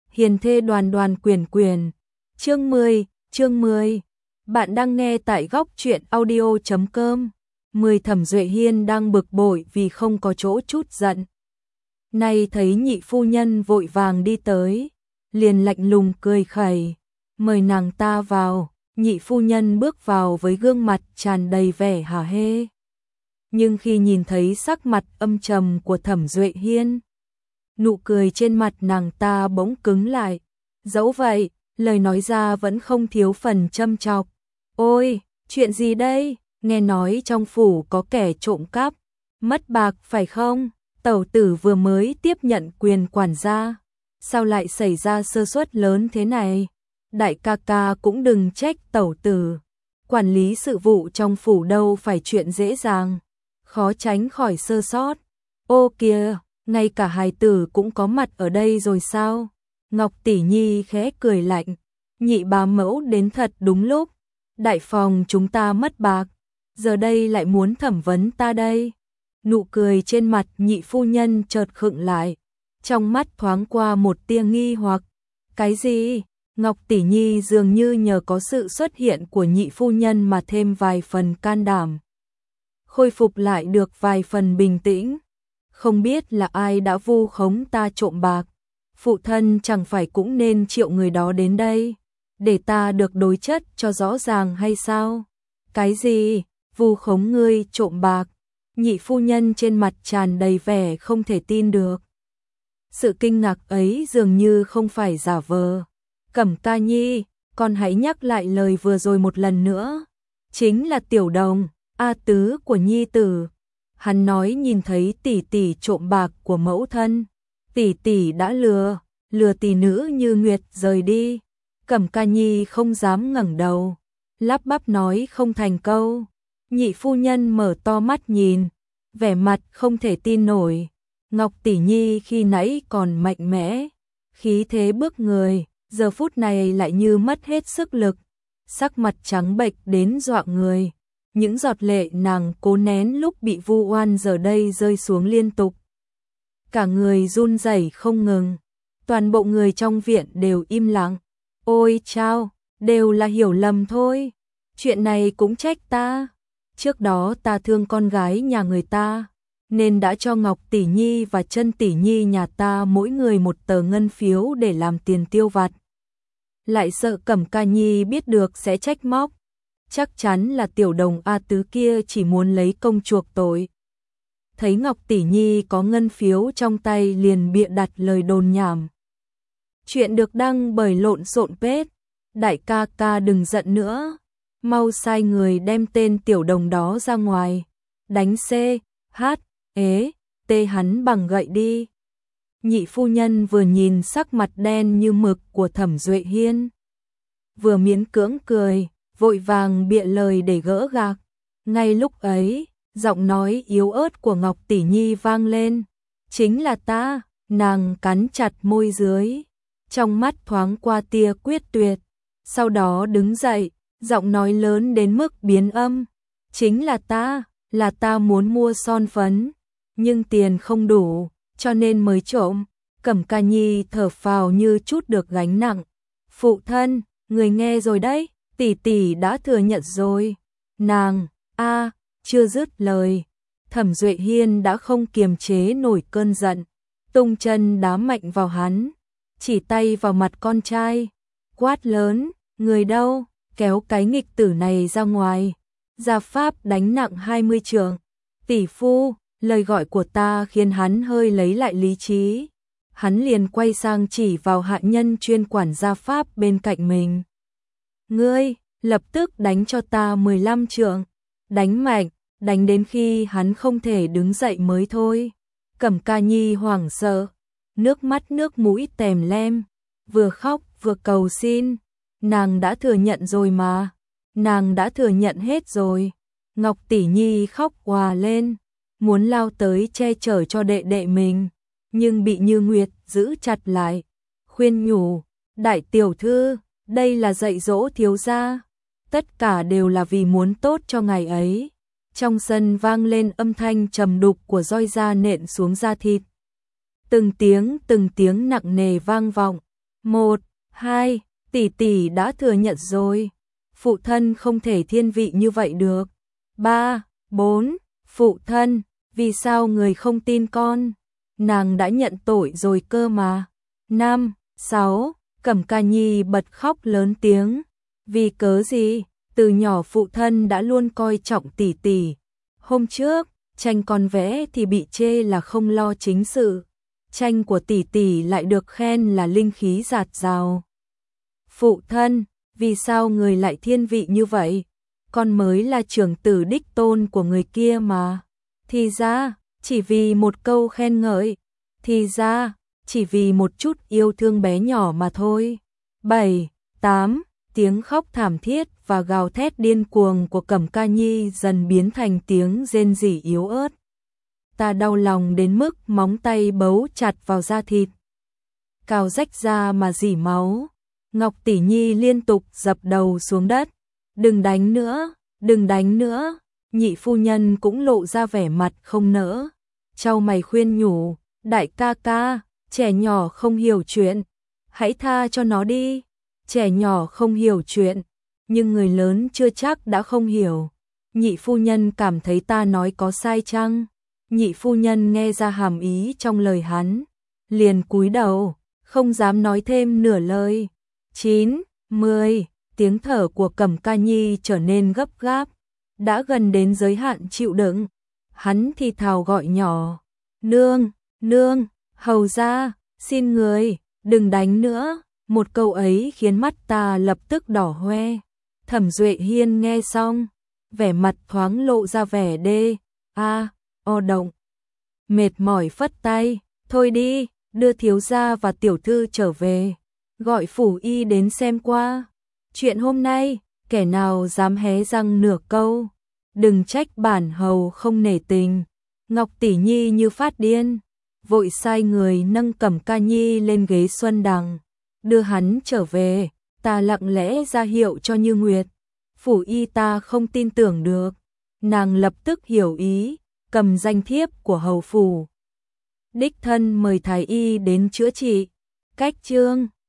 Hiền thê đoàn đoàn quyền quyền. Chương 10. Bạn đang nghe tại góc truyện audio.com. 10 Thẩm Duệ Hiên đang bực bội vì không có chỗ trút giận. Nay thấy nhị phu nhân vội vàng đi tới, liền lạnh lùng cười khẩy, mời nàng ta vào. Nhị phu nhân bước vào với gương mặt tràn đầy vẻ hả hê. Nhưng khi nhìn thấy sắc mặt âm trầm của Thẩm Duệ Hiên, nụ cười trên mặt nàng ta bỗng cứng lại. Dẫu vậy, lời nói ra vẫn không thiếu phần châm chọc. Ôi, chuyện gì đây? Nghe nói trong phủ có kẻ trộm cắp, mất bạc phải không? Tẩu tử vừa mới tiếp nhận quyền quản gia. Sao lại xảy ra sơ suất lớn thế này? Đại ca ca cũng đừng trách tẩu tử. Quản lý sự vụ trong phủ đâu phải chuyện dễ dàng, khó tránh khỏi sơ sót. Ô kìa, ngay cả hài tử cũng có mặt ở đây rồi sao? Ngọc Tỷ Nhi khẽ cười lạnh, nhị bá mẫu đến thật đúng lúc. Đại phòng chúng ta mất bạc, giờ đây lại muốn thẩm vấn ta đây. Nụ cười trên mặt nhị phu nhân chợt khựng lại, trong mắt thoáng qua một tia nghi hoặc. Cái gì? Ngọc Tỷ Nhi dường như nhờ có sự xuất hiện của nhị phu nhân mà thêm vài phần can đảm, khôi phục lại được vài phần bình tĩnh. Không biết là ai đã vu khống ta trộm bạc, phụ thân chẳng phải cũng nên triệu người đó đến đây, để ta được đối chất cho rõ ràng hay sao? Cái gì? Vu khống ngươi trộm bạc? Nhị phu nhân trên mặt tràn đầy vẻ không thể tin được. Sự kinh ngạc ấy dường như không phải giả vờ. Cẩm Ca Nhi, con hãy nhắc lại lời vừa rồi một lần nữa. Chính là Tiểu Đồng, A Tứ của Nhi tử. Hắn nói nhìn thấy tỷ tỷ trộm bạc của mẫu thân, tỷ tỷ đã lừa tỷ nữ Như Nguyệt rời đi. Cẩm Ca Nhi không dám ngẩng đầu, lắp bắp nói không thành câu. Nhị phu nhân mở to mắt nhìn, vẻ mặt không thể tin nổi. Ngọc Tỷ Nhi khi nãy còn mạnh mẽ, khí thế bước người, giờ phút này lại như mất hết sức lực, sắc mặt trắng bệch đến dọa người. Những giọt lệ nàng cố nén lúc bị vu oan giờ đây rơi xuống liên tục. Cả người run rẩy không ngừng, toàn bộ người trong viện đều im lặng. Ôi chao, đều là hiểu lầm thôi. Chuyện này cũng trách ta. Trước đó ta thương con gái nhà người ta, nên đã cho Ngọc Tỷ Nhi và Trân Tỷ Nhi nhà ta mỗi người một tờ ngân phiếu để làm tiền tiêu vặt. Lại sợ Cẩm Ca Nhi biết được sẽ trách móc. Chắc chắn là Tiểu Đồng A Tứ kia chỉ muốn lấy công chuộc tội. Thấy Ngọc Tỷ Nhi có ngân phiếu trong tay liền bịa đặt lời đồn nhảm. Chuyện được đăng bởi Lộn Xộn Page. Đại ca ca đừng giận nữa, mau sai người đem tên Tiểu Đồng đó ra ngoài, đánh T hắn bằng gậy đi. Nhị phu nhân vừa nhìn sắc mặt đen như mực của Thẩm Duệ Hiên, vừa miễn cưỡng cười, vội vàng bịa lời để gỡ gạc. Ngay lúc ấy, giọng nói yếu ớt của Ngọc Tỷ Nhi vang lên. Chính là ta. Nàng cắn chặt môi dưới, trong mắt thoáng qua tia quyết tuyệt, sau đó đứng dậy, giọng nói lớn đến mức biến âm. Chính là ta muốn mua son phấn, nhưng tiền không đủ, cho nên mới trộm. Cẩm Ca Nhi thở phào như chút được gánh nặng. Phụ thân, người nghe rồi đấy, tỷ tỷ đã thừa nhận rồi. Nàng, chưa dứt lời, Thẩm Duệ Hiên đã không kiềm chế nổi cơn giận, tung chân đá mạnh vào hắn, chỉ tay vào mặt con trai, quát lớn, người đâu, kéo cái nghịch tử này ra ngoài. Gia pháp đánh nặng 20 trượng. Tỷ phu, lời gọi của ta khiến hắn hơi lấy lại lý trí. Hắn liền quay sang chỉ vào hạ nhân chuyên quản gia pháp bên cạnh mình. Ngươi, lập tức đánh cho ta 15 trượng. Đánh mạnh, đánh đến khi hắn không thể đứng dậy mới thôi. Cẩm Ca Nhi hoảng sợ, nước mắt nước mũi tèm lem, vừa khóc vừa cầu xin. Nàng đã thừa nhận rồi mà, nàng đã thừa nhận hết rồi. Ngọc Tỷ Nhi khóc òa lên, muốn lao tới che chở cho đệ đệ mình, nhưng bị Như Nguyệt giữ chặt lại, khuyên nhủ, đại tiểu thư, đây là dạy dỗ thiếu gia, tất cả đều là vì muốn tốt cho ngày ấy. Trong sân vang lên âm thanh trầm đục của roi da nện xuống da thịt. Từng tiếng nặng nề vang vọng, 1, 2, tỷ tỷ đã thừa nhận rồi. Phụ thân không thể thiên vị như vậy được. 3, 4, phụ thân, vì sao người không tin con? Nàng đã nhận tội rồi cơ mà. 5, 6, Cẩm Ca Nhi bật khóc lớn tiếng. Vì cớ gì? Từ nhỏ phụ thân đã luôn coi trọng tỷ tỷ. Hôm trước, tranh con vẽ thì bị chê là không lo chính sự. Tranh của tỷ tỷ lại được khen là linh khí dạt dào. Phụ thân, vì sao người lại thiên vị như vậy? Con mới là trưởng tử đích tôn của người kia mà. Thì ra, chỉ vì một câu khen ngợi. Thì ra, chỉ vì một chút yêu thương bé nhỏ mà thôi. 7, 8, tiếng khóc thảm thiết và gào thét điên cuồng của Cẩm Ca Nhi dần biến thành tiếng rên rỉ yếu ớt. Ta đau lòng đến mức móng tay bấu chặt vào da thịt. Cào rách ra mà rỉ máu. Ngọc Tỷ Nhi liên tục dập đầu xuống đất. Đừng đánh nữa, đừng đánh nữa. Nhị phu nhân cũng lộ ra vẻ mặt không nỡ. Chau mày khuyên nhủ, đại ca ca, trẻ nhỏ không hiểu chuyện. Hãy tha cho nó đi. Trẻ nhỏ không hiểu chuyện, nhưng người lớn chưa chắc đã không hiểu. Nhị phu nhân cảm thấy ta nói có sai chăng? Nhị phu nhân nghe ra hàm ý trong lời hắn, liền cúi đầu, không dám nói thêm nửa lời. 9, 10, tiếng thở của Cẩm Ca Nhi trở nên gấp gáp, đã gần đến giới hạn chịu đựng. Hắn thì thào gọi nhỏ, nương, nương, hầu ra, xin người, đừng đánh nữa. Một câu ấy khiến mắt ta lập tức đỏ hoe. Thẩm Duệ Hiên nghe xong, vẻ mặt thoáng lộ ra vẻ o động. Mệt mỏi phất tay, thôi đi, đưa thiếu gia và tiểu thư trở về, gọi phủ y đến xem qua. Chuyện hôm nay, kẻ nào dám hé răng nửa câu, đừng trách bản hầu không nể tình. Ngọc Tỷ Nhi như phát điên, vội sai người nâng Cẩm Ca Nhi lên ghế xuân đằng, đưa hắn trở về. Ta lặng lẽ ra hiệu cho Như Nguyệt. Phủ y ta không tin tưởng được. Nàng lập tức hiểu ý, cầm danh thiếp của hầu phủ. Đích thân mời thái y đến chữa trị. Cách chương